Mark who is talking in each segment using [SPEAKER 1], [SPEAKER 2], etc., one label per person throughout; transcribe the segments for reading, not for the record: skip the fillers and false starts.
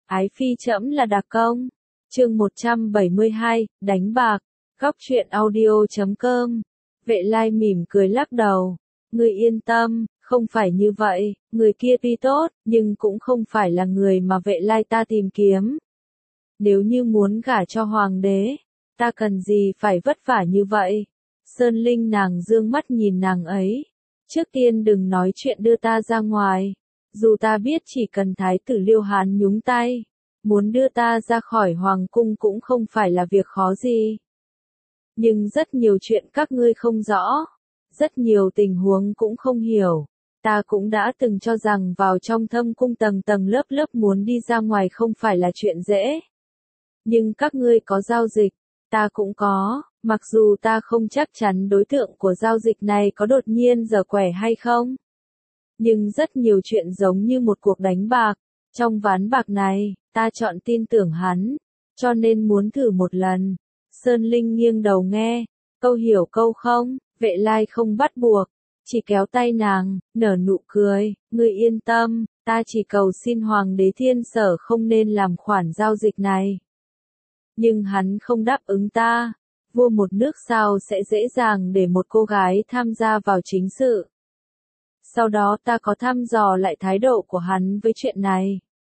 [SPEAKER 1] Ái phi trẫm là đặc công. Chương 172, đánh bạc. Góc truyện audio.com. Vệ Lai mỉm cười lắc đầu. Ngươi yên tâm, không phải như vậy, người kia tuy tốt, nhưng cũng không phải là người mà Vệ Lai ta tìm kiếm. Nếu như muốn gả cho hoàng đế, ta cần gì phải vất vả như vậy? Sơn Linh nàng dương mắt nhìn nàng ấy. Trước tiên đừng nói chuyện đưa ta ra ngoài. Dù ta biết chỉ cần thái tử Liêu Hán nhúng tay, muốn đưa ta ra khỏi hoàng cung cũng không phải là việc khó gì. Nhưng rất nhiều chuyện các ngươi không rõ, rất nhiều tình huống cũng không hiểu. Ta cũng đã từng cho rằng vào trong thâm cung tầng tầng lớp lớp muốn đi ra ngoài không phải là chuyện dễ. Nhưng các ngươi có giao dịch, ta cũng có, mặc dù ta không chắc chắn đối tượng của giao dịch này có đột nhiên giở quẻ hay không. Nhưng rất nhiều chuyện giống như một cuộc đánh bạc, trong ván bạc này, ta chọn tin tưởng hắn, cho nên muốn thử một lần. Sơn Linh nghiêng đầu nghe, câu hiểu câu không, Vệ Lai không bắt buộc, chỉ kéo tay nàng, nở nụ cười, ngươi yên tâm, ta chỉ cầu xin Hoàng đế Thiên Sở không nên làm khoản giao dịch này. Nhưng hắn không đáp ứng ta, vua một nước sao sẽ dễ dàng để một cô gái tham gia vào chính sự. Sau đó ta có thăm dò lại thái độ của hắn với chuyện này.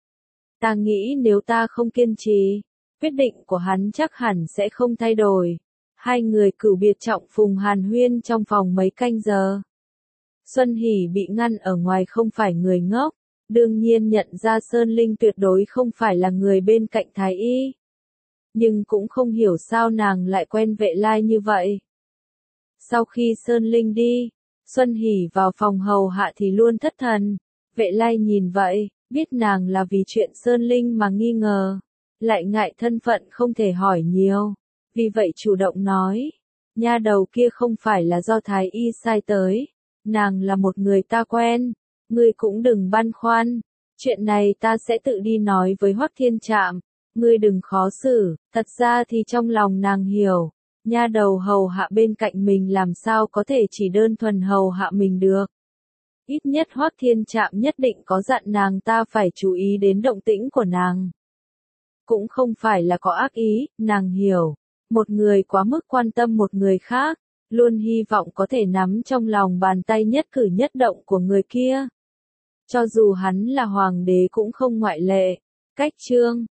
[SPEAKER 1] Ta nghĩ nếu ta không kiên trì, quyết định của hắn chắc hẳn sẽ không thay đổi. Hai người cửu biệt trọng phùng hàn huyên trong phòng mấy canh giờ. Xuân Hỷ bị ngăn ở ngoài không phải người ngốc, đương nhiên nhận ra Sơn Linh tuyệt đối không phải là người bên cạnh thái y. Nhưng cũng không hiểu sao nàng lại quen Vệ Lai như vậy. Sau khi Sơn Linh đi, Xuân Hỷ vào phòng hầu hạ thì luôn thất thần. Vệ Lai nhìn vậy, biết nàng là vì chuyện Sơn Linh mà nghi ngờ, lại ngại thân phận không thể hỏi nhiều, vì vậy chủ động nói, nha đầu kia không phải là do thái y sai tới, nàng là một người ta quen, ngươi cũng đừng băn khoăn, chuyện này ta sẽ tự đi nói với Hoắc Thiên Trạm, ngươi đừng khó xử. Thật ra thì trong lòng nàng hiểu, nha đầu hầu hạ bên cạnh mình làm sao có thể chỉ đơn thuần hầu hạ mình được. Ít nhất Hoắc Thiên Trạm nhất định có dặn nàng ta phải chú ý đến động tĩnh của nàng. Cũng không phải là có ác ý, nàng hiểu, một người quá mức quan tâm một người khác, luôn hy vọng có thể nắm trong lòng bàn tay nhất cử nhất động của người kia. Cho dù hắn là hoàng đế cũng không ngoại lệ. Cách chương